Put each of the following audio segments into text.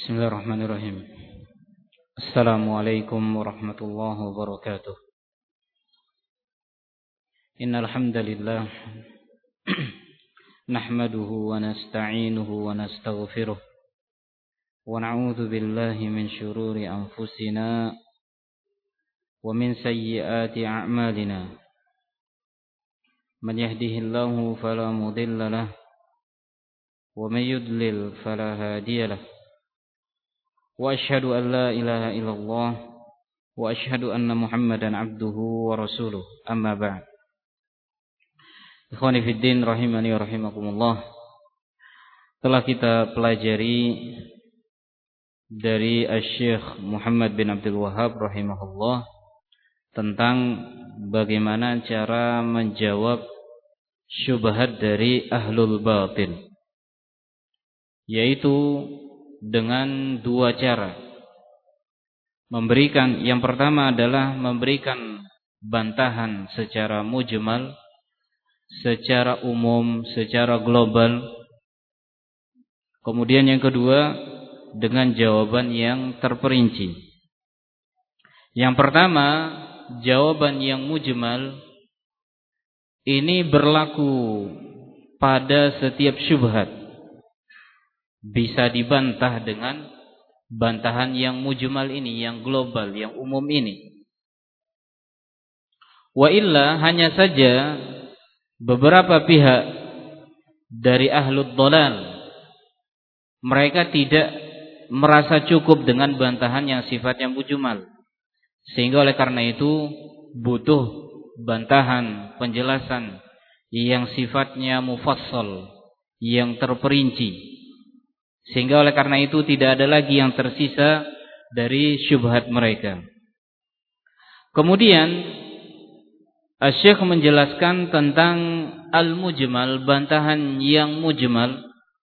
Bismillahirrahmanirrahim. Assalamualaikum warahmatullahi wabarakatuh. Innal hamdalillah nahmaduhu wa nasta'inuhu wa nastaghfiruh wa na'udzu billahi min shururi anfusina wa min sayyiati a'malina. Man yahdihillahu fala mudilla lahu wa man yudlil fala hadiya lahu. Wa asyhadu an la ilaha illallah wa asyhadu anna Muhammadan abduhu wa rasuluh. Amma ba'd. Ikhwani fid din rahimani wa rahimakumullah. Telah kita pelajari dari Asy-Syaikh Muhammad bin Abdul Wahhab rahimahullah tentang bagaimana cara menjawab syubhat dari ahlul batil, yaitu dengan dua cara. Yang pertama adalah memberikan bantahan secara mujmal, secara umum, secara global. Kemudian yang kedua dengan jawaban yang terperinci. Yang pertama, jawaban yang mujmal ini berlaku pada setiap syubhat. Bisa dibantah dengan bantahan yang mujmal ini, yang global, yang umum ini. Wa illa, hanya saja beberapa pihak dari ahlud dhalal, mereka tidak merasa cukup dengan bantahan yang sifatnya mujmal, sehingga oleh karena itu butuh bantahan, penjelasan yang sifatnya mufassal, yang terperinci. Sehingga oleh karena itu tidak ada lagi yang tersisa dari syubhat mereka. Kemudian Asy-Syaikh menjelaskan tentang al-mujmal, bantahan yang mujmal,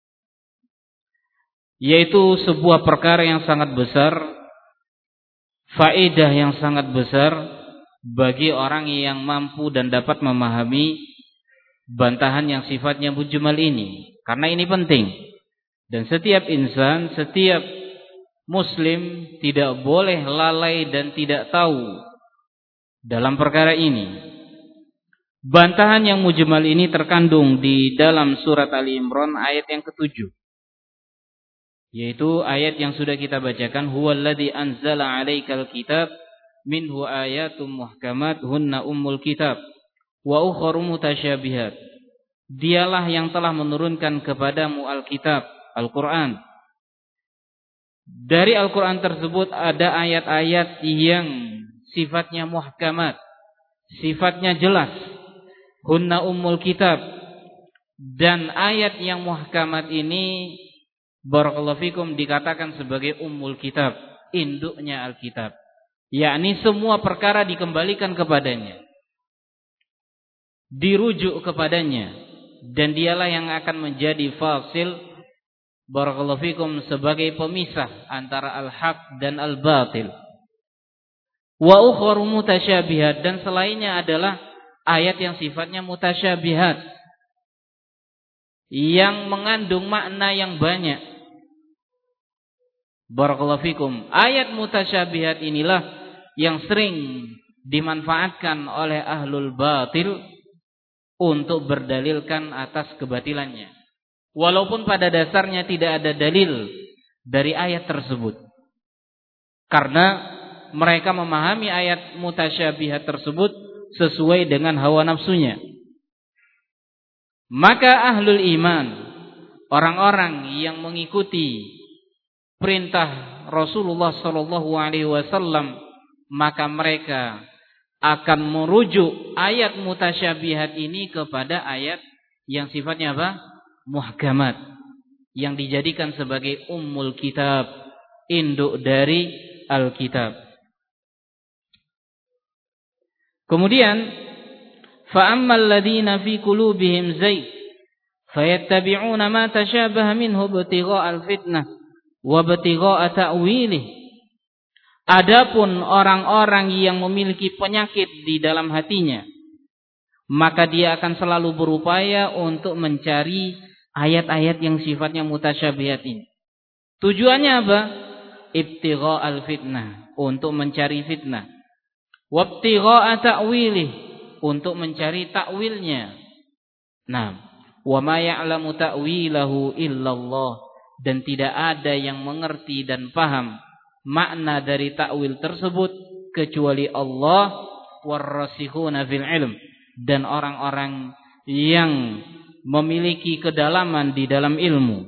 yaitu sebuah perkara yang sangat besar, faedah yang sangat besar bagi orang yang mampu dan dapat memahami bantahan yang sifatnya mujmal ini. Karena ini penting. Dan setiap insan, setiap muslim tidak boleh lalai dan tidak tahu dalam perkara ini. Bantahan yang mujmal ini terkandung di dalam surat Ali Imran ayat yang ke-7. Yaitu ayat yang sudah kita bacakan, huwallazi anzala 'alaikal kitab minhu ayatum muhkamat hunna ummul kitab wa ukharu mutasyabihat. Dialah yang telah menurunkan kepadamu Alkitab, Al-Quran. Dari Al-Quran tersebut ada ayat-ayat yang sifatnya muhkamat, sifatnya jelas, hunna ummul kitab. Dan ayat yang muhkamat ini, barakallahu fikum, dikatakan sebagai ummul kitab, induknya Alkitab, yakni semua perkara dikembalikan kepadanya, dirujuk kepadanya, dan dialah yang akan menjadi fasil, barakallahu fikum, sebagai pemisah antara al-haq dan al-batil. Wa ukharu mutasyabihat, dan selainnya adalah ayat yang sifatnya mutasyabihat, yang mengandung makna yang banyak. Barakallahu fikum, ayat mutasyabihat inilah yang sering dimanfaatkan oleh ahlul batil untuk berdalilkan atas kebatilannya, walaupun pada dasarnya tidak ada dalil dari ayat tersebut. Karena mereka memahami ayat mutasyabihat tersebut sesuai dengan hawa nafsunya. Maka ahlul iman, orang-orang yang mengikuti perintah Rasulullah SAW, maka mereka akan merujuk ayat mutasyabihat ini kepada ayat yang sifatnya apa? Muhkamat, yang dijadikan sebagai ummul kitab, induk dari Alkitab. Kemudian fa ammal ladzina fi qulubihim zayg fayattabi'una ma tashabaha minhu ibtigha'al fitnah wa ibtigha'a ta'wilih. Adapun orang-orang yang memiliki penyakit di dalam hatinya, maka dia akan selalu berupaya untuk mencari ayat-ayat yang sifatnya mutasyabihat ini, Tujuannya apa? Ibtigha'al fitnah, untuk mencari fitnah. Wabtigha'a ta'wilih, untuk mencari takwilnya. Nah, wa ma ya'lamu ta'wilahu illallah, dan tidak ada yang mengerti dan paham makna dari takwil tersebut kecuali Allah, warrasikhuna fil ilm, dan orang-orang yang memiliki kedalaman di dalam ilmu.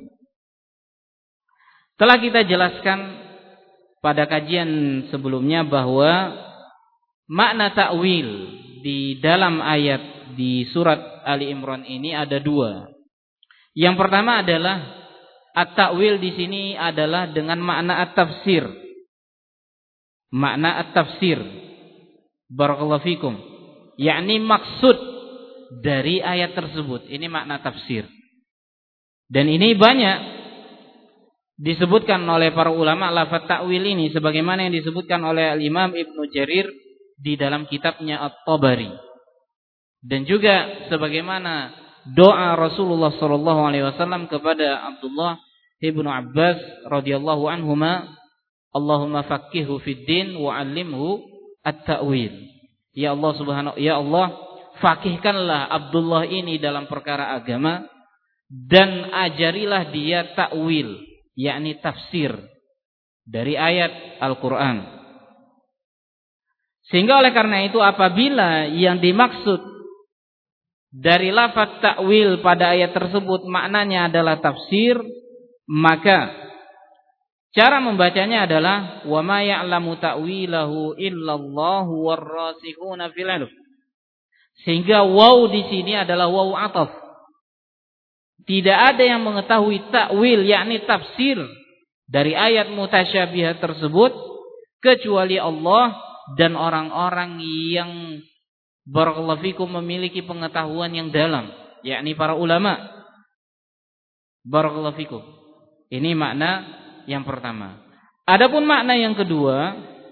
Telah kita jelaskan pada kajian sebelumnya bahwa makna takwil di dalam ayat di surat Ali Imran ini ada dua. Yang pertama adalah at-takwil di sini adalah dengan makna at-tafsir. Makna at-tafsir. Barakallahu fikum. Yakni maksud dari ayat tersebut. Ini makna tafsir. Dan ini banyak disebutkan oleh para ulama lafaz takwil ini sebagaimana yang disebutkan oleh Al-Imam Ibnu Jarir di dalam kitabnya At-Tabari, dan juga sebagaimana doa Rasulullah SAW kepada Abdullah ibnu Abbas radhiyallahu anhuma, Allahumma faqqihhu fid din wa 'allimhu at-ta'wil. Ya Allah, faqihkanlah Abdullah ini dalam perkara agama dan ajarilah dia takwil, yakni tafsir dari ayat Al-Qur'an. Sehingga oleh karena itu apabila yang dimaksud dari lafaz takwil pada ayat tersebut maknanya adalah tafsir, maka cara membacanya adalah wa ma ya'lamu ta'wilahu illallahu warrasikhuna fil ilm. Sehingga waw di sini adalah waw ataf. Tidak ada yang mengetahui takwil yakni tafsir dari ayat mutasyabihat tersebut kecuali Allah dan orang-orang yang barakallahu fikum memiliki pengetahuan yang dalam, yakni para ulama. Barakallahu fikum. Ini makna yang pertama. Adapun makna yang kedua,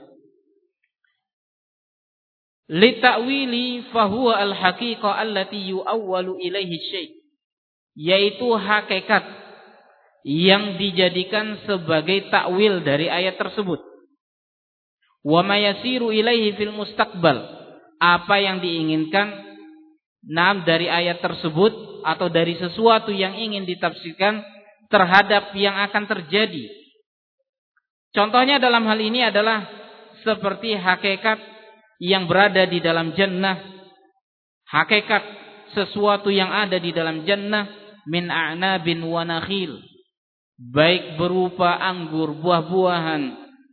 li ta'wili fa huwa al-haqiqah allati yu'awwalu ilaihi syai', yaitu hakikat yang dijadikan sebagai takwil dari ayat tersebut. Wa ma yasiru ilaihi fil mustaqbal, apa yang diinginkan dari ayat tersebut atau dari sesuatu yang ingin ditafsirkan terhadap yang akan terjadi. Contohnya dalam hal ini adalah seperti hakikat yang berada di dalam jannah, hakikat sesuatu yang ada di dalam jannah min a'nabin wa nakhil, baik berupa anggur, buah-buahan,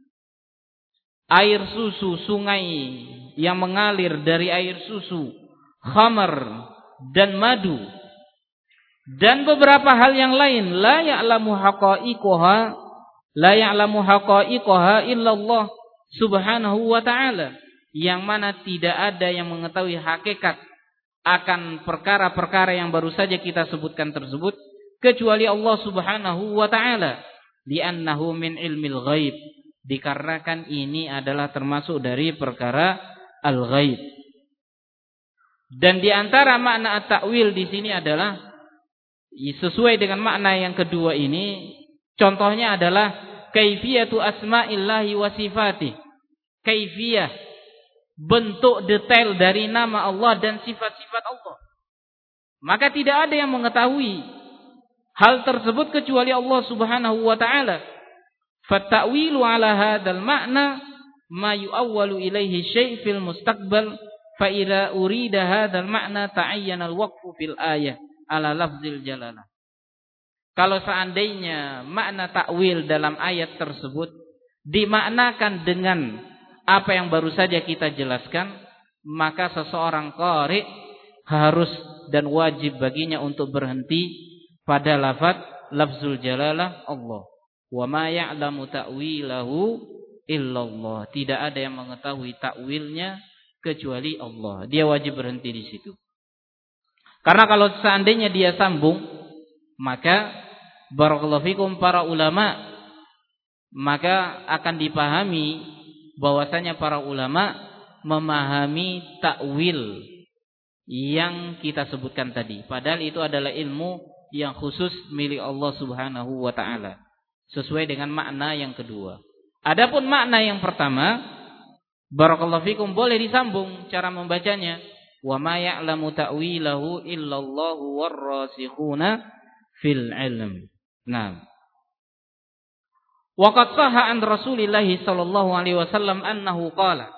air susu, sungai yang mengalir dari air susu, khamar dan madu, dan beberapa hal yang lain. La ya'lamu haqa'iqaha illallah subhanahu wa ta'ala, yang mana tidak ada yang mengetahui hakikat akan perkara-perkara yang baru saja kita sebutkan tersebut kecuali Allah subhanahu wa ta'ala, li'annahu min ilmil ghaib, dikarenakan ini adalah termasuk dari perkara al-ghaib. Dan di antara makna at-ta'wil di sini adalah sesuai dengan makna yang kedua ini. Contohnya adalah kaifiyatu asma'illahi wa sifatih. Kaifiyah, bentuk detail dari nama Allah dan sifat-sifat Allah. Maka tidak ada yang mengetahui hal tersebut kecuali Allah subhanahu wa ta'ala. Fattawilu ala hadzal ma'na ma yu'awwalu ilaihi syai' fil mustaqbal, fa idza urida hadzal ma'na ta'ayyana al-waqfu fil ayah ala lafzil jalalah. Kalau seandainya makna takwil dalam ayat tersebut dimaknakan dengan apa yang baru saja kita jelaskan, maka seseorang qari harus dan wajib baginya untuk berhenti pada lafzul jalalah Allah. Wa ma ya'lamu ta'wilahu illallah. Tidak ada yang mengetahui takwilnya kecuali Allah. Dia wajib berhenti di situ. Karena kalau seandainya dia sambung, maka barakallahu fikum para ulama, maka akan dipahami bahwasanya para ulama memahami takwil yang kita sebutkan tadi. Padahal itu adalah ilmu yang khusus milik Allah subhanahu wa ta'ala. sesuai dengan makna yang kedua. Adapun makna yang pertama, barakallahu fikum, boleh disambung cara membacanya. Wa ma ya'lamu ta'wilahu illallahu warrasikhuna fil ilm. Nah. Wa qad sahha an Rasulillah sallallahu alaihi wasallam annahu qala.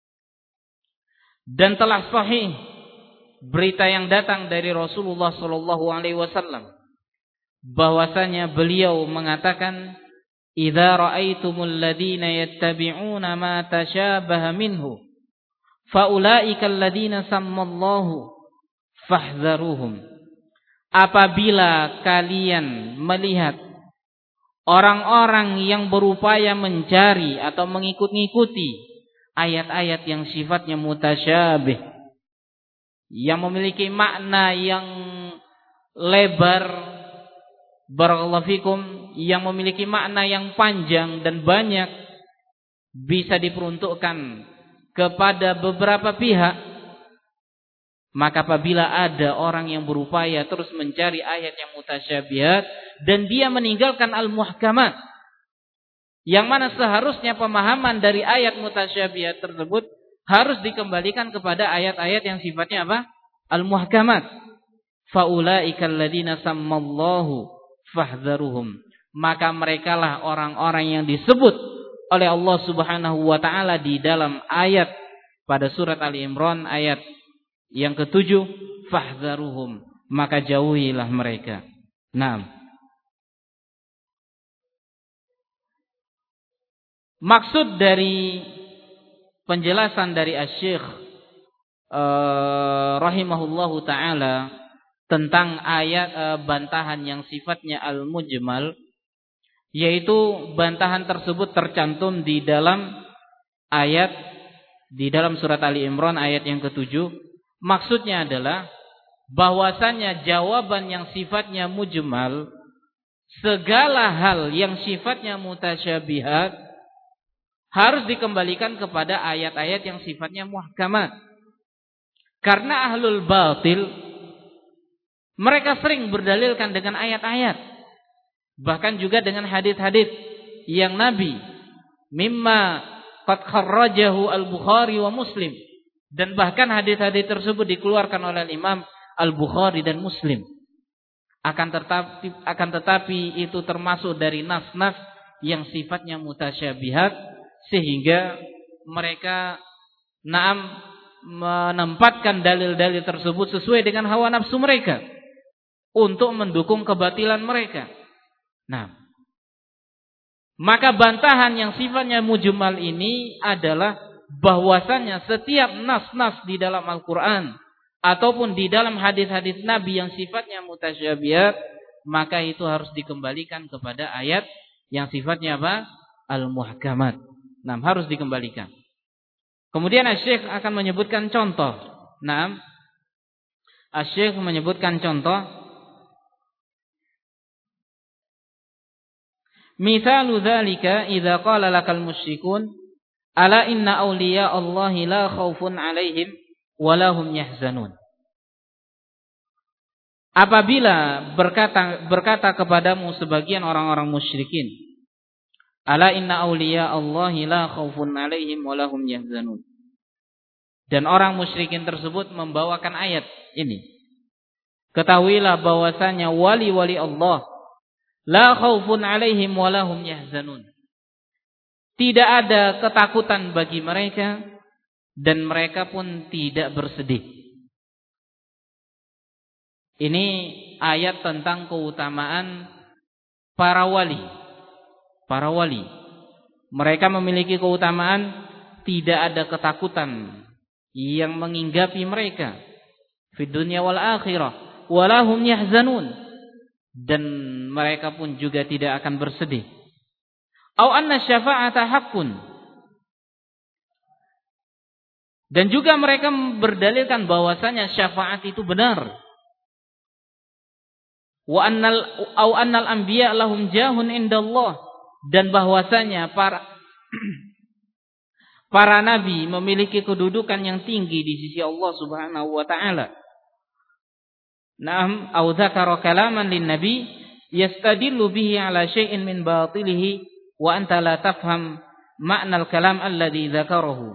Dan telah sahih berita yang datang dari Rasulullah sallallahu alaihi wasallam bahwasanya beliau mengatakan, "Idza ra'aitumul ladina yattabi'una ma tashabaha minhu faulaika alladina sammallahu fahdharuhum." Apabila kalian melihat orang-orang yang berupaya mencari atau mengikut-ngikuti ayat-ayat yang sifatnya mutasyabih, yang memiliki makna yang lebar, barakallahu fikum, yang memiliki makna yang panjang dan banyak, bisa diperuntukkan kepada beberapa pihak, maka apabila ada orang yang berupaya terus mencari ayat yang mutasyabihat dan dia meninggalkan al-muhkamat, yang mana seharusnya pemahaman dari ayat mutasyabihat tersebut harus dikembalikan kepada ayat-ayat yang sifatnya apa? Al-muhkamat. Faulaikal ladina sammallahu fahdharuhum. Maka merekalah orang-orang yang disebut oleh Allah Subhanahu wa taala di dalam ayat pada surat Ali Imran ayat yang ke-7, fahdharuhum, maka jauhilah mereka. Nah, maksud dari penjelasan dari Asy-Syaikh rahimahullahu taala tentang ayat bantahan yang sifatnya al-mujmal, yaitu bantahan tersebut tercantum di dalam ayat di dalam surat Ali Imran ayat yang ke-7. Maksudnya adalah bahwasanya jawaban yang sifatnya mujmal, segala hal yang sifatnya mutasyabihat harus dikembalikan kepada ayat-ayat yang sifatnya muhkamat. Karena ahlul batil mereka sering berdalilkan dengan ayat-ayat, bahkan juga dengan hadis-hadis yang Nabi mimma qad kharrajahu al-Bukhari wa Muslim, dan bahkan hadis-hadis tersebut dikeluarkan oleh Imam Al-Bukhari dan Muslim. Akan tetapi itu termasuk dari nas-nas yang sifatnya mutasyabihat, sehingga mereka menempatkan dalil-dalil tersebut sesuai dengan hawa nafsu mereka untuk mendukung kebatilan mereka. Nah, maka bantahan yang sifatnya mujmal ini adalah bahwasanya setiap nas-nas di dalam Al-Quran ataupun di dalam hadis-hadis Nabi yang sifatnya mutasyabihat, maka itu harus dikembalikan kepada ayat yang sifatnya apa? Al-muhkamat. Nah, harus dikembalikan. Kemudian Asy-Syaikh akan menyebutkan contoh. Nah, Asy-Syaikh menyebutkan contoh. Mithalu dzalika idza qala lakal musyrikun ala inna awliya Allahi la khaufun alaihim wa lahum yahzanun. Apabila berkata kepadamu sebagian orang-orang musyrikin, ala inna awliya Allahi la khaufun alaihim wa lahum yahzanun. Dan orang musyrikin tersebut membawakan ayat ini. Ketahuilah bahwasanya wali-wali Allah la khaufun alaihim wa lahum yahzanun. Tidak ada ketakutan bagi mereka dan mereka pun tidak bersedih. Ini ayat tentang keutamaan para wali. Para wali, mereka memiliki keutamaan, tidak ada ketakutan yang menginggapi mereka di dunia wal akhirah, walahum yahzanun, dan mereka pun juga tidak akan bersedih. Au anna syafa'ata haqqun, dan juga mereka berdalilkan bahwasanya syafaat itu benar. Wa annal anbiya lahum jahun indallah, dan bahwasanya para nabi memiliki kedudukan yang tinggi di sisi Allah Subhanahu wa taala. Naam, au dzakara kalaman lin nabi yastadillu bihi ala syai'in min batilihi wa anta la tafham ma'na al-kalam alladhi dzakarahu.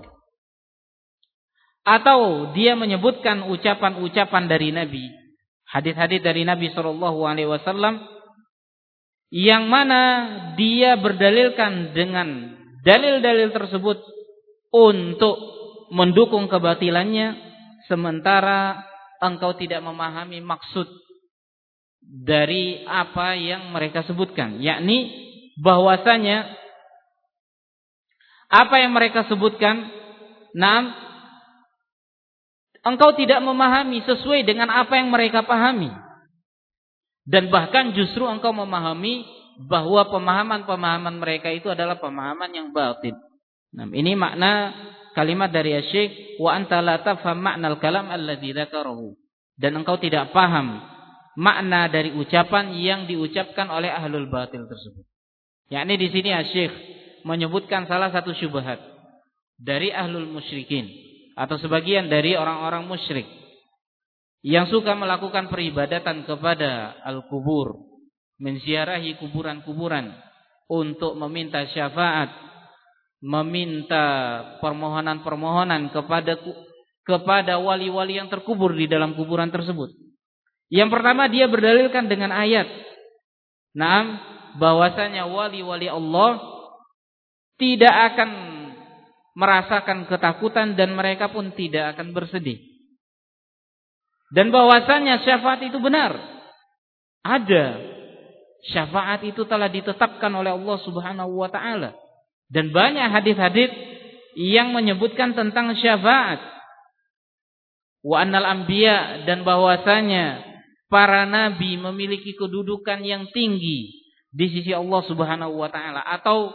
Atau dia menyebutkan ucapan-ucapan dari Nabi, hadis-hadis dari Nabi sallallahu alaihi wasallam yang mana dia berdalilkan dengan dalil-dalil tersebut untuk mendukung kebatilannya, sementara engkau tidak memahami maksud dari apa yang mereka sebutkan, yakni bahwasanya apa yang mereka sebutkan, engkau tidak memahami sesuai dengan apa yang mereka pahami. Dan bahkan justru engkau memahami bahwa pemahaman-pemahaman mereka itu adalah pemahaman yang batil. Nah, ini makna kalimat dari Syekh, wa anta la tafham ma'nal kalam alladzi dzakarahu. Dan engkau tidak paham makna dari ucapan yang diucapkan oleh ahlul batil tersebut. Yakni di sini Syekh menyebutkan salah satu syubhat dari ahlul musyrikin atau sebagian dari orang-orang musyrik yang suka melakukan peribadatan kepada al-kubur, menziarahi kuburan-kuburan untuk meminta syafaat, meminta permohonan-permohonan kepada wali-wali yang terkubur di dalam kuburan tersebut. Yang pertama, dia berdalilkan dengan ayat, bahwasanya wali-wali Allah tidak akan merasakan ketakutan dan mereka pun tidak akan bersedih. Dan bahwasanya syafaat itu benar. Ada. Syafaat itu telah ditetapkan oleh Allah Subhanahu wa taala. Dan banyak hadis-hadis yang menyebutkan tentang syafaat. Wa annal anbiya, dan bahwasanya para nabi memiliki kedudukan yang tinggi di sisi Allah Subhanahu wa taala, atau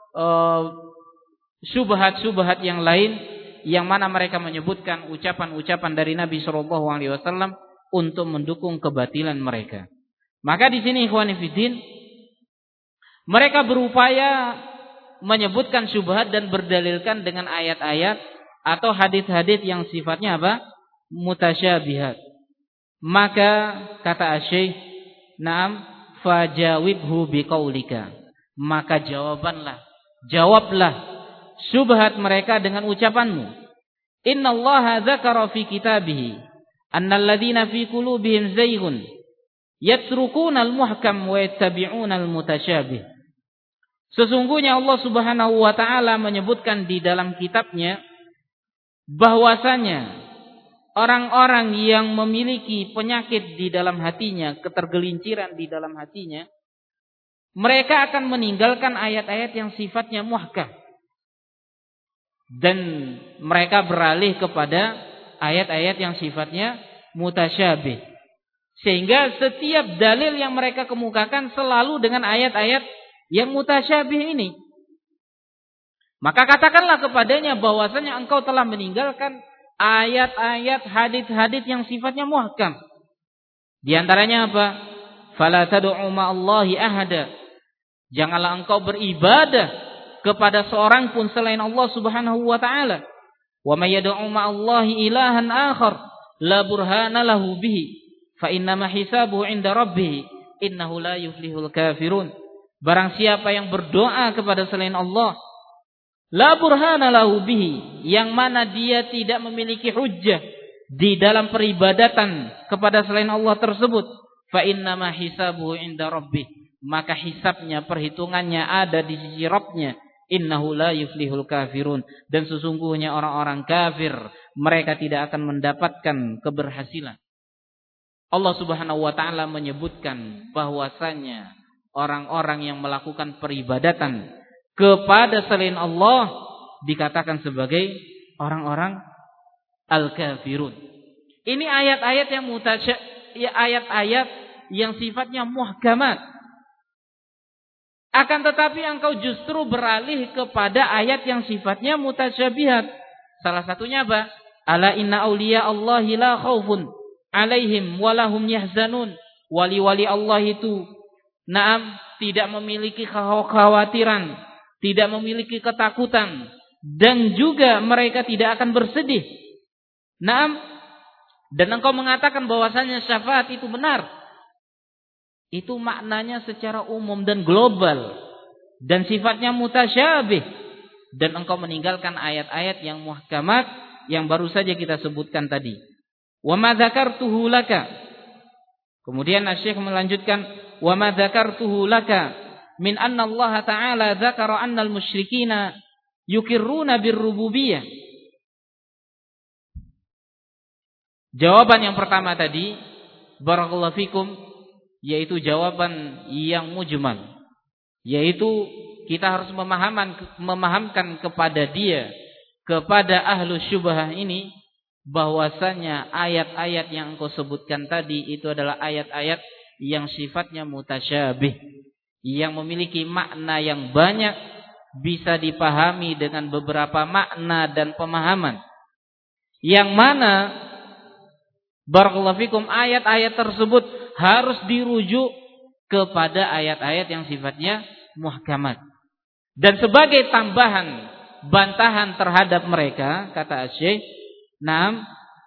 syubhat-syubhat yang lain yang mana mereka menyebutkan ucapan-ucapan dari Nabi sallallahu alaihi wasallam untuk mendukung kebatilan mereka. Maka di sini ikhwani fiddin, mereka berupaya menyebutkan syubhat dan berdalilkan dengan ayat-ayat atau hadis-hadis yang sifatnya apa? Mutasyabihat. Maka kata Syekh, "Na'am fajawibhu biqaulika." Maka jawablah syubhat mereka dengan ucapanmu. Innallaha dzakara fi kitabih annal ladzina fi qulubihim zayghun yatrukuna al-muhkam wa yattabi'una al-mutasyabih. Sesungguhnya Allah Subhanahu wa taala menyebutkan di dalam kitabnya bahwasanya orang-orang yang memiliki penyakit di dalam hatinya, ketergelinciran di dalam hatinya, mereka akan meninggalkan ayat-ayat yang sifatnya muhkam dan mereka beralih kepada ayat-ayat yang sifatnya mutasyabih. Sehingga setiap dalil yang mereka kemukakan selalu dengan ayat-ayat yang mutasyabih ini. Maka katakanlah kepadanya bahwasanya engkau telah meninggalkan ayat-ayat, hadis-hadis yang sifatnya muhkam. Di antaranya apa? Fala tad'u ma'allahi ahada. Janganlah engkau beribadah kepada seorang pun selain Allah Subhanahu wa taala. Wa may yad'u ma'allahi ilahan akhar la burhana lahu bihi fa innama hisabuhu 'inda rabbih innahu la yuflihul kafirun. Barang siapa yang berdoa kepada selain Allah, la burhana lahu bihi, yang mana dia tidak memiliki hujjah di dalam peribadatan kepada selain Allah tersebut, fa innama hisabuhu 'inda rabbih, maka hisabnya, perhitungannya ada di sisi Rabbnya. Innahu la yuflihul kafirun, dan sesungguhnya orang-orang kafir mereka tidak akan mendapatkan keberhasilan. Allah Subhanahu wa taala menyebutkan bahwasanya orang-orang yang melakukan peribadatan kepada selain Allah dikatakan sebagai orang-orang al-kafirun. Ini ayat-ayat yang ayat-ayat yang sifatnya muhkamat. Akan tetapi engkau justru beralih kepada ayat yang sifatnya mutasyabihat. Salah satunya apa? Ala inna awliya Allahi la khawfun alaihim walahum yahzanun. Wali-wali Allah itu tidak memiliki kekhawatiran, tidak memiliki ketakutan, dan juga mereka tidak akan bersedih. Dan engkau mengatakan bahwasanya syafaat itu benar. itu maknanya secara umum dan global dan sifatnya mutasyabih, dan engkau meninggalkan ayat-ayat yang muhkamat yang baru saja kita sebutkan tadi. Wa ma dzakartuhu laka. Kemudian Asy-Syaikh melanjutkan, wa ma dzakartuhu laka min anna Allah Ta'ala dzakara anna al-musyrikina yukirruna bir-rububiyyah. Jawaban yang pertama tadi, barakallahu fikum, yaitu jawaban yang mujmal, yaitu kita harus memahamkan kepada dia, kepada ahlu syubhah ini, bahwasanya ayat-ayat yang engkau sebutkan tadi itu adalah ayat-ayat yang sifatnya mutasyabih, yang memiliki makna yang banyak, bisa dipahami dengan beberapa makna dan pemahaman, yang mana barakallahu fikum ayat-ayat tersebut harus dirujuk kepada ayat-ayat yang sifatnya muhkamat. Dan sebagai tambahan bantahan terhadap mereka, kata Asy-Syaikh, "Naam,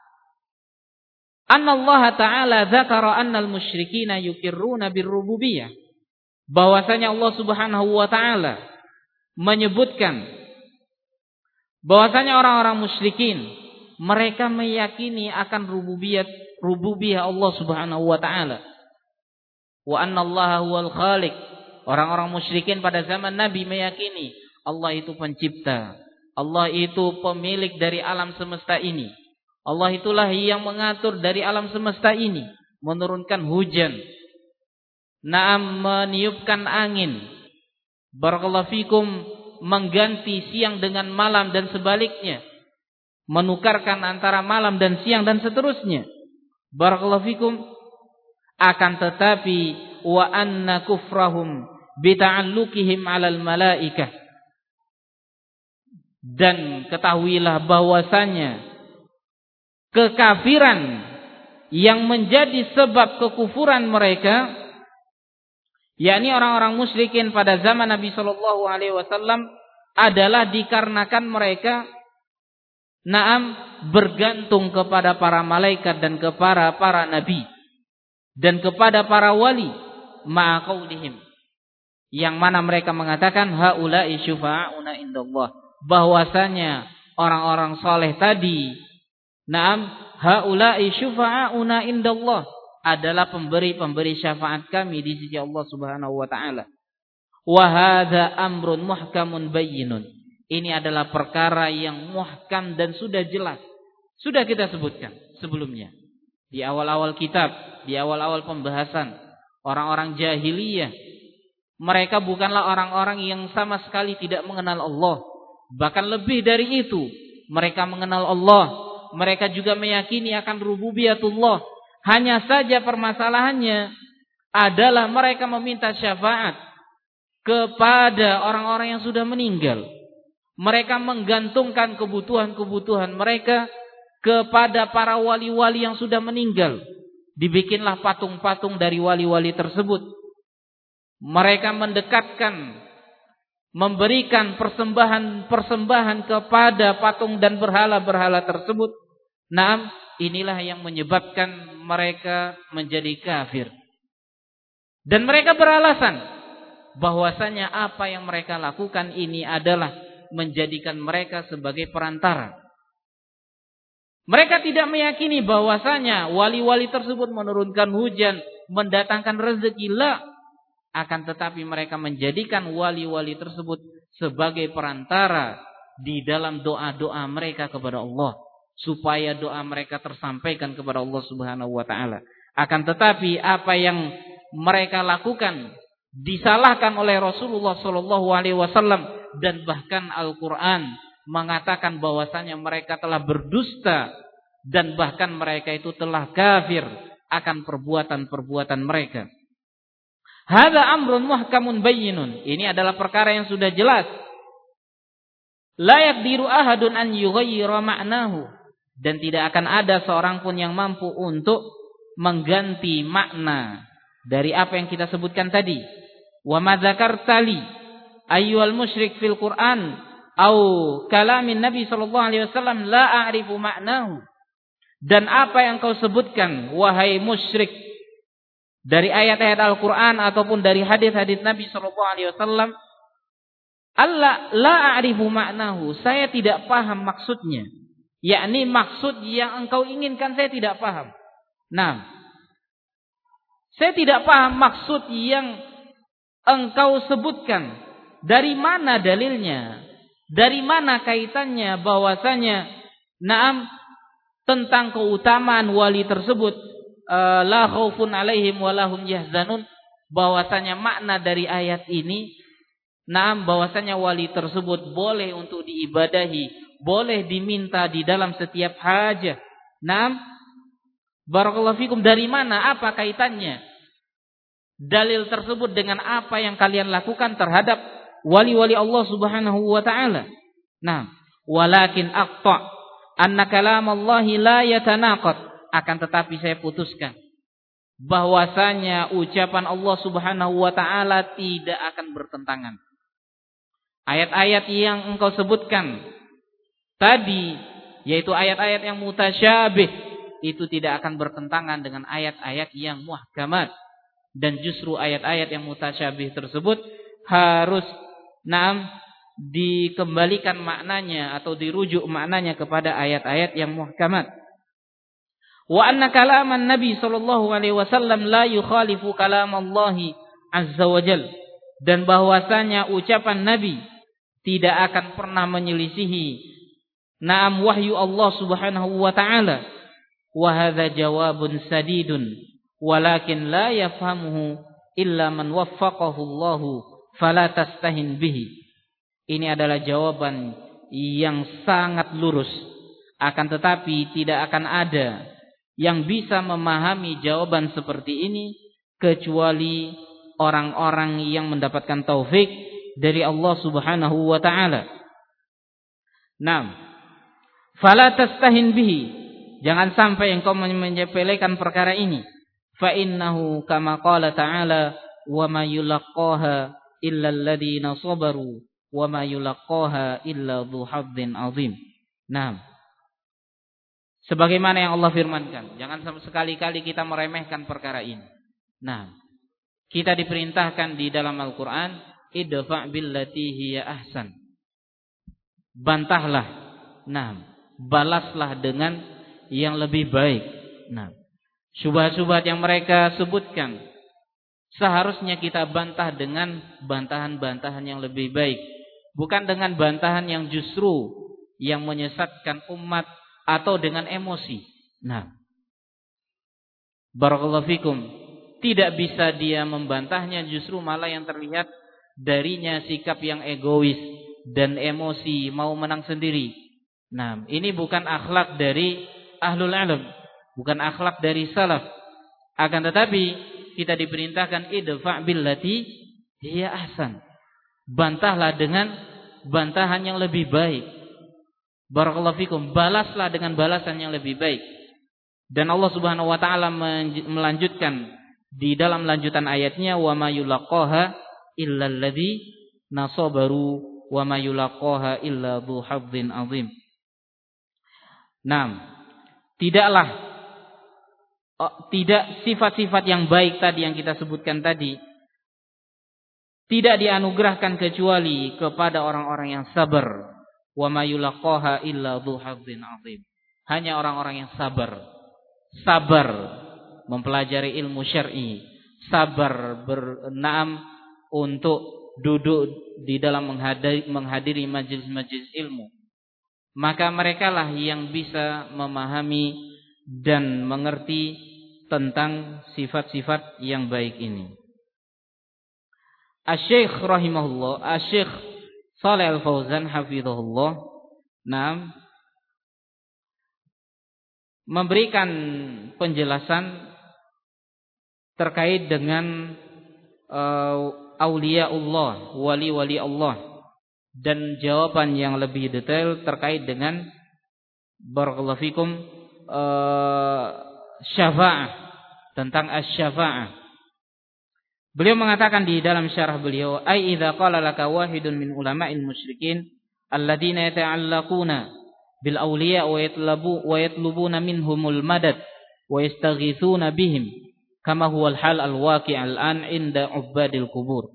anna Allah Ta'ala dzakara annal musyrikina yukirruna bir-rububiyyah." Bahwasanya Allah Subhanahu wa taala menyebutkan bahwasanya orang-orang musyrikin mereka meyakini akan rububiyah Allah Subhanahu wa taala. Wa anna Allah huwal khaliq. Orang-orang musyrikin pada zaman Nabi meyakini Allah itu pencipta, Allah itu pemilik dari alam semesta ini. Allah itulah yang mengatur dari alam semesta ini, menurunkan hujan, meniupkan angin, barakallahu fikum, mengganti siang dengan malam dan sebaliknya, menukarkan antara malam dan siang dan seterusnya, barakallahu fikum. Akan tetapi wa anna kufrahum bita'allukihim 'alal malaikah, dan ketahuilah bahwasanya kekafiran yang menjadi sebab kekufuran mereka, yakni orang-orang musyrikin pada zaman Nabi sallallahu alaihi wasallam, adalah dikarenakan mereka bergantung kepada para malaikat dan kepada para nabi dan kepada para wali, ma'a qaulihim, yang mana mereka mengatakan haula'i syufa'una indallah, bahwasanya orang-orang saleh tadi, haula'i syufa'una indallah, adalah pemberi-pemberi syafaat kami di sisi Allah Subhanahu wa taala. Wa hadza amrun muhkamun bayyinun. Ini adalah perkara yang muhkam dan sudah jelas. Sudah kita sebutkan sebelumnya di awal-awal kitab, di awal-awal pembahasan. Orang-orang jahiliyah, mereka bukanlah orang-orang yang sama sekali tidak mengenal Allah. Bahkan lebih dari itu, mereka mengenal Allah. Mereka juga meyakini akan rububiyatullah. Hanya saja permasalahannya adalah mereka meminta syafaat kepada orang-orang yang sudah meninggal. Mereka menggantungkan kebutuhan-kebutuhan mereka kepada para wali-wali yang sudah meninggal. Dibikinlah patung-patung dari wali-wali tersebut. Mereka mendekatkan, memberikan persembahan-persembahan kepada patung dan berhala-berhala tersebut. Naam, inilah yang menyebabkan mereka menjadi kafir. Dan mereka beralasan bahwasanya apa yang mereka lakukan ini adalah menjadikan mereka sebagai perantara. Mereka tidak meyakini bahwasanya wali-wali tersebut menurunkan hujan, mendatangkan rezeki, la. Akan tetapi mereka menjadikan wali-wali tersebut sebagai perantara di dalam doa-doa mereka kepada Allah, supaya doa mereka tersampaikan kepada Allah Subhanahu wa taala. Akan tetapi apa yang mereka lakukan disalahkan oleh Rasulullah sallallahu alaihi wasallam, dan bahkan Al-Qur'an mengatakan bahwasanya mereka telah berdusta dan bahkan mereka itu telah kafir akan perbuatan-perbuatan mereka. Hadza amrun muhkamun bayyinun. Ini adalah perkara yang sudah jelas. La yaqdiru ahadun an yughayyira ma'nahu, dan tidak akan ada seorang pun yang mampu untuk mengganti makna dari apa yang kita sebutkan tadi. Wa ma dzakartali ayyuhal musyrik fil Qur'an au kalamin Nabi sallallahu alaihi wasallam la a'rifu ma'nahu. Dan apa yang kau sebutkan wahai musyrik dari ayat-ayat Al-Qur'an ataupun dari hadis-hadis Nabi sallallahu alaihi wasallam, Allah la a'rifu ma'nahu, saya tidak paham maksudnya. Yakni maksud yang engkau inginkan saya tidak paham. Nah, saya tidak paham maksud yang engkau sebutkan. Dari mana dalilnya? Dari mana kaitannya bahwasanya na'am tentang keutamaan wali tersebut, la khaufun alaihim wa lahum yahzanun, bahwasanya makna dari ayat ini na'am bahwasanya wali tersebut boleh untuk diibadahi, boleh diminta di dalam setiap hajat. Na'am, barakallahu fikum, dari mana, apa kaitannya dalil tersebut dengan apa yang kalian lakukan terhadap wali-wali Allah Subhanahu wa taala? Nah, walakin aqta anna kalamallahi la yatanaqad, akan tetapi saya putuskan bahwasanya ucapan Allah Subhanahu wa taala tidak akan bertentangan. Ayat-ayat yang engkau sebutkan tadi, yaitu ayat-ayat yang mutasyabih, itu tidak akan bertentangan dengan ayat-ayat yang muhkamat. Dan justru ayat-ayat yang mutasyabih tersebut harus dikembalikan maknanya atau dirujuk maknanya kepada ayat-ayat yang muhkamat. Wa anna kalaman Nabi sallallahu alaihi wasallam la yukhalifu kalamallahi azza wa jalla, dan bahwasanya ucapan Nabi tidak akan pernah menyelisihi wahyu Allah Subhanahu wa taala. Wa hadza jawabun sadidun walakin la yafhamuhu illa man waffaqahu Allah fala tastahin bihi. Ini adalah jawaban yang sangat lurus, akan tetapi tidak akan ada yang bisa memahami jawaban seperti ini kecuali orang-orang yang mendapatkan taufik dari Allah Subhanahu wa taala. Naam. Fala tastahin bihi, jangan sampai engkau menyepelekan perkara ini. Fa innahu kama qala ta'ala wa ma yulaqqaha illa alladziina sabaru wa ma yulaqqaha illa dzu hadzin 'adzim. Naam. Sebagaimana yang Allah firmankan, jangan sekali-kali kita meremehkan perkara ini. Nah, kita diperintahkan di dalam Al-Qur'an, idfa' billati hiya ahsan. Bantahlah. Nah, balaslah dengan yang lebih baik. Nah, syubhat-syubhat yang mereka sebutkan seharusnya kita bantah dengan bantahan-bantahan yang lebih baik, bukan dengan bantahan yang justru yang menyesatkan umat atau dengan emosi. Nah, barakallahu fikum, tidak bisa dia membantahnya, justru malah yang terlihat darinya sikap yang egois dan emosi, mau menang sendiri. Nah, ini bukan akhlak dari ahlul ilm, bukan akhlak dari salaf. Akan tetapi kita diperintahkan idfa' billati hiya ahsan. Bantahlah dengan bantahan yang lebih baik. Barakallahu fikum, balaslah dengan balasan yang lebih baik. Dan Allah Subhanahu wa taala melanjutkan di dalam lanjutan ayatnya, wa ma yulaqqaha illa alladziina sabaru wa ma yulaqqaha illa dzu hadzin 'adzim. Naam, tidak sifat-sifat yang baik tadi yang kita sebutkan tadi tidak dianugerahkan kecuali kepada orang-orang yang sabar. Wa ma yulaqqaha illa dzu hadzin 'adzim. Hanya orang-orang yang sabar. Sabar mempelajari ilmu syar'i, sabar untuk duduk di dalam menghadiri majelis-majelis ilmu. Maka merekalah yang bisa memahami dan mengerti tentang sifat-sifat yang baik ini. Asy-Syaikh rahimahullah, Asy-Syaikh Shalih Al-Fauzan hafizahullah, memberikan penjelasan terkait dengan auliyaullah, wali-wali Allah, dan jawaban yang lebih detail terkait dengan barakallahu fikum syafa'ah, tentang asy-syafa'ah. Beliau mengatakan di dalam syarah beliau, ai idza qala laka wahidun min ulama'il musyrikin alladziina yata'allaquna bil awliya wa yatlubuna minhumul madad wa yastaghithuna bihim kama huwal hal al-waqi' al-an 'inda ubadil kubur.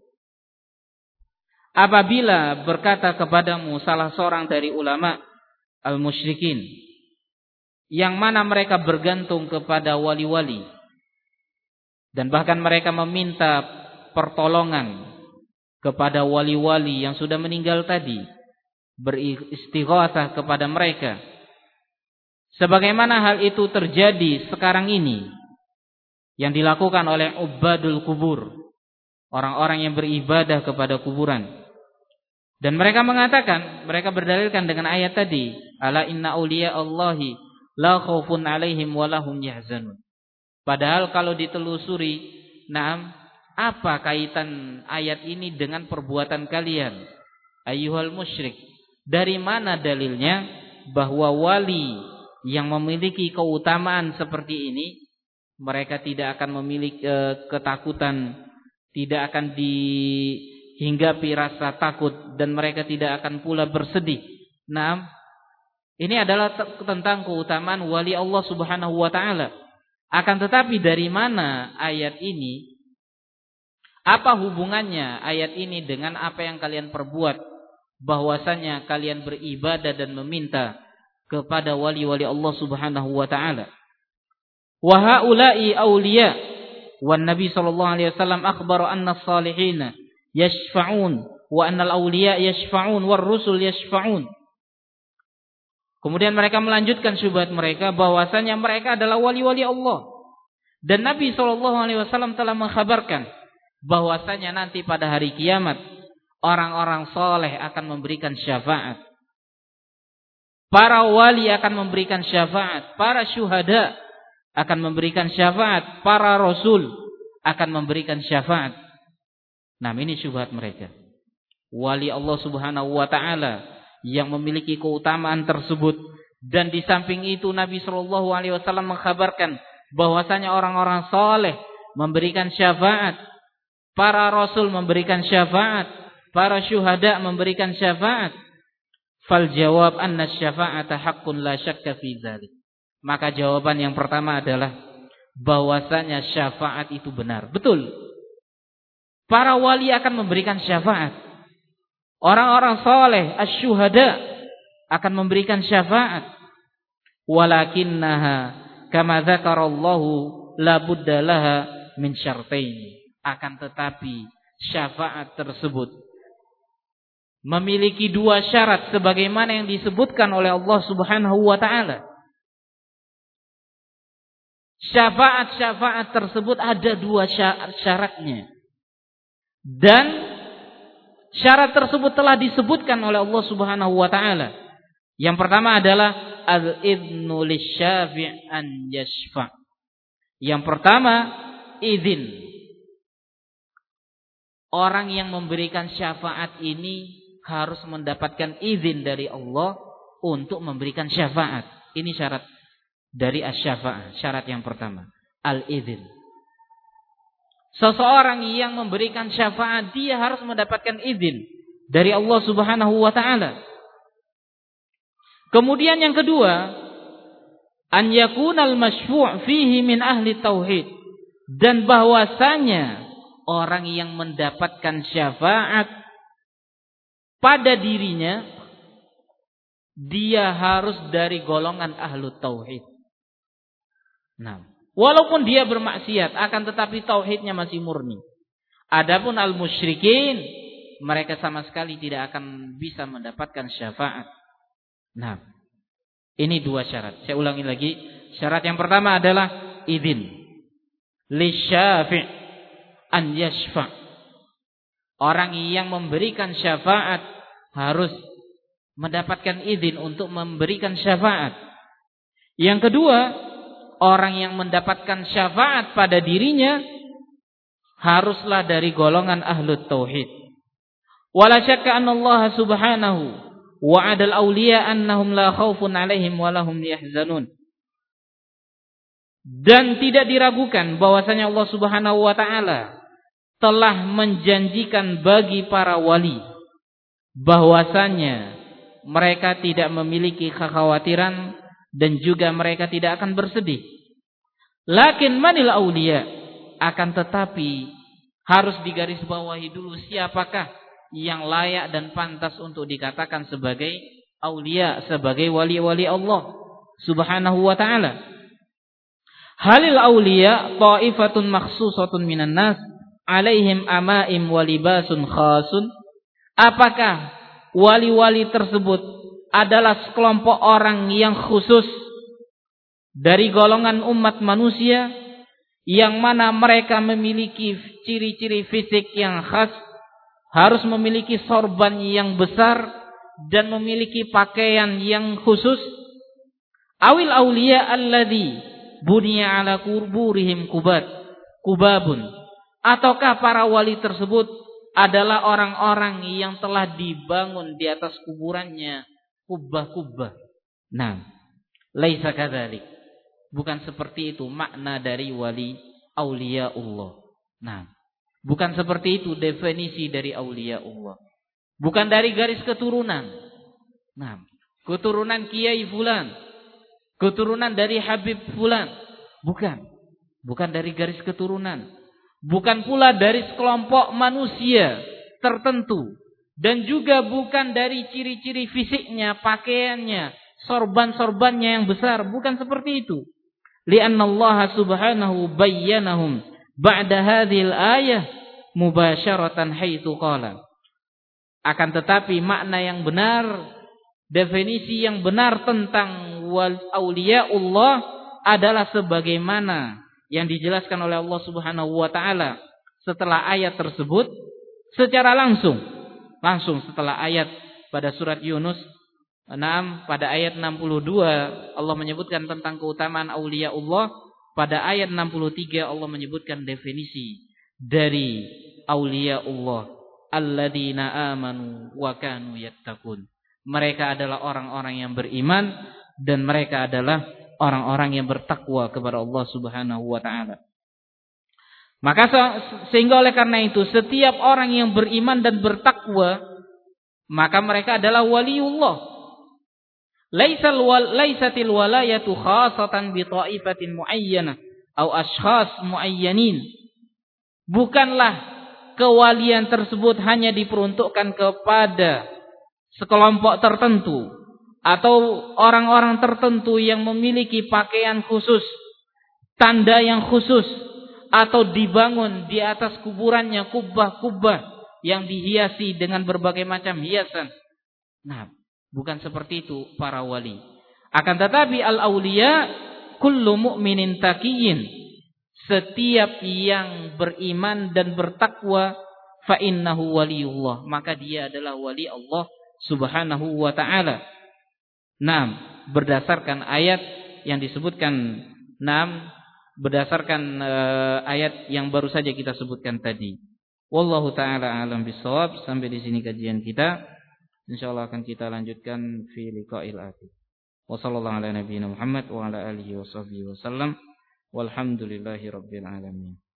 Apabila berkata kepadamu salah seorang dari ulama al-musyrikin yang mana mereka bergantung kepada wali-wali dan bahkan mereka meminta pertolongan kepada wali-wali yang sudah meninggal tadi, beristighatsah kepada mereka, sebagaimana hal itu terjadi sekarang ini yang dilakukan oleh ubadul kubur, orang-orang yang beribadah kepada kuburan. Dan mereka mengatakan, mereka berdalilkan dengan ayat tadi, ala inna awliya Allahi la khaufun alaihim wa lahum yahzanun. Padahal kalau ditelusuri, apa kaitan ayat ini dengan perbuatan kalian, ayyuhal musyrik? Dari mana dalilnya bahwa wali yang memiliki keutamaan seperti ini, mereka tidak akan memiliki ketakutan, tidak akan dihinggapi rasa takut, dan mereka tidak akan pula bersedih. Ini adalah tentang keutamaan wali Allah Subhanahu wa taala. Akan tetapi dari mana ayat ini? Apa hubungannya ayat ini dengan apa yang kalian perbuat? Bahwasanya kalian beribadah dan meminta kepada wali-wali Allah Subhanahu wa taala. Wa haula'i awliya, wan Nabi sallallahu alaihi wasallam akhbara anna as-salihin yashfa'un wa anna al-awliya yashfa'un war rusul yashfa'un. Kemudian mereka melanjutkan syubhat mereka bahwasanya mereka adalah wali-wali Allah. Dan Nabi sallallahu alaihi wasallam telah mengkhabarkan bahwasanya nanti pada hari kiamat orang-orang saleh akan memberikan syafaat. Para wali akan memberikan syafaat, para syuhada akan memberikan syafaat, para rasul akan memberikan syafaat. Ini syubhat mereka. Wali Allah Subhanahu wa taala yang memiliki keutamaan tersebut, dan di samping itu Nabi sallallahu alaihi wasallam mengkhabarkan bahwasanya orang-orang saleh memberikan syafaat, para rasul memberikan syafaat, para syuhada memberikan syafaat. Fal jawab anna syafa'ata haqqun la syakka fi dzalik. Maka jawaban yang pertama adalah bahwasanya syafaat itu benar. Betul. Para wali akan memberikan syafaat. Orang-orang saleh, asy-syuhada akan memberikan syafaat. Walakinnaha kama dzakarallahu la budda laha min syartain. Akan tetapi syafaat tersebut memiliki dua syarat sebagaimana yang disebutkan oleh Allah Subhanahu wa taala. Syafaat-syafaat tersebut ada dua syaratnya. Dan syarat tersebut telah disebutkan oleh Allah Subhanahu wa taala. Yang pertama adalah al-idnu lisyafi' an yashfa'. Yang pertama, izin. Orang yang memberikan syafaat ini harus mendapatkan izin dari Allah untuk memberikan syafaat. Ini syarat dari asy-syafa'ah. Syarat yang pertama, al-izin. Seseorang yang memberikan syafaat, dia harus mendapatkan izin dari Allah Subhanahu wa taala. Kemudian yang kedua, an yakunal masyfu' fihi min ahli tauhid. Dan bahwasanya orang yang mendapatkan syafaat pada dirinya, dia harus dari golongan ahlu tauhid. Walaupun dia bermaksiat, akan tetapi tauhidnya masih murni. Adapun al-musyrikin, mereka sama sekali tidak akan bisa mendapatkan syafaat. Ini dua syarat. Saya ulangi lagi. Syarat yang pertama adalah izin. Lisyafi' an yashfa'. Orang yang memberikan syafaat harus mendapatkan izin untuk memberikan syafaat. Yang kedua, orang yang mendapatkan syafaat pada dirinya haruslah dari golongan ahlut tauhid. Wala syakka anna Allah subhanahu wa'ada al-awliya annahum la khaufun 'alaihim wa lahum yahzanun. Dan tidak diragukan bahwasanya Allah Subhanahu wa taala telah menjanjikan bagi para wali bahwasanya mereka tidak memiliki kekhawatiran dan juga mereka tidak akan bersedih. Lakin manil awliya? Akan tetapi harus digarisbawahi dulu siapakah yang layak dan pantas untuk dikatakan sebagai aulia, sebagai wali-wali Allah Subhanahu wa ta'ala. Halil aulia ta'ifatun makhsusatun minan nas alaihim amaim walibasun khasun. Apakah wali-wali tersebut adalah sekelompok orang yang khusus dari golongan umat manusia, yang mana mereka memiliki ciri-ciri fisik yang khas, harus memiliki sorban yang besar dan memiliki pakaian yang khusus. Awil auliya alladhi bunya ala kuburihim kubabun. Ataukah para wali tersebut adalah orang-orang yang telah dibangun di atas kuburannya kubah-kubah. Nah, laisa kadzalik. Bukan seperti itu makna dari wali auliyaullah. Nah, bukan seperti itu definisi dari auliyaullah. Bukan dari garis keturunan. Nah, keturunan Kiai Fulan, keturunan dari Habib Fulan. Bukan dari garis keturunan. Bukan pula dari sekelompok manusia tertentu. Dan juga bukan dari ciri-ciri fisiknya, pakaiannya, sorban-sorbannya yang besar. Bukan seperti itu. Lianna Allah subhanahu bayyanahum ba'da hadhil ayah mubasyaratan haitsu qala. Akan tetapi makna yang benar, definisi yang benar tentang auliyaullah adalah sebagaimana yang dijelaskan oleh Allah Subhanahu wa taala setelah ayat tersebut secara langsung setelah ayat pada surat Yunus 6 pada ayat 62 Allah menyebutkan tentang keutamaan auliyaullah. Pada ayat 63 Allah menyebutkan definisi dari auliyaullah, alladzina amanu wa kanu yattaqun. Mereka adalah orang-orang yang beriman dan mereka adalah orang-orang yang bertakwa kepada Allah Subhanahu wa taala. Maka sehingga oleh karena itu setiap orang yang beriman dan bertakwa maka mereka adalah waliullah. Laisatil walayatu khasatan bi ta'ifatin muayyanah atau ashkhas muayyanin. Bukanlah kewalian tersebut hanya diperuntukkan kepada sekelompok tertentu atau orang-orang tertentu yang memiliki pakaian khusus, tanda yang khusus, atau dibangun di atas kuburannya kubah-kubah yang dihiasi dengan berbagai macam hiasan. Nah, bukan seperti itu para wali. Akan tetapi al-auliya kullu mu'minin taqiyyin. Setiap yang beriman dan bertakwa fa innahu waliyullah, maka dia adalah wali Allah Subhanahu wa taala. Nah, berdasarkan ayat yang disebutkan, berdasarkan ayat yang baru saja kita sebutkan tadi. Wallahu taala alam bisawab. Sampai di sini kajian kita. Insyaallah akan kita lanjutkan fi liqa'il ati. Wa sallallahu ala nabiyyina Muhammad wa ala alihi washabbihi wasallam. Walhamdulillahirabbil alamin.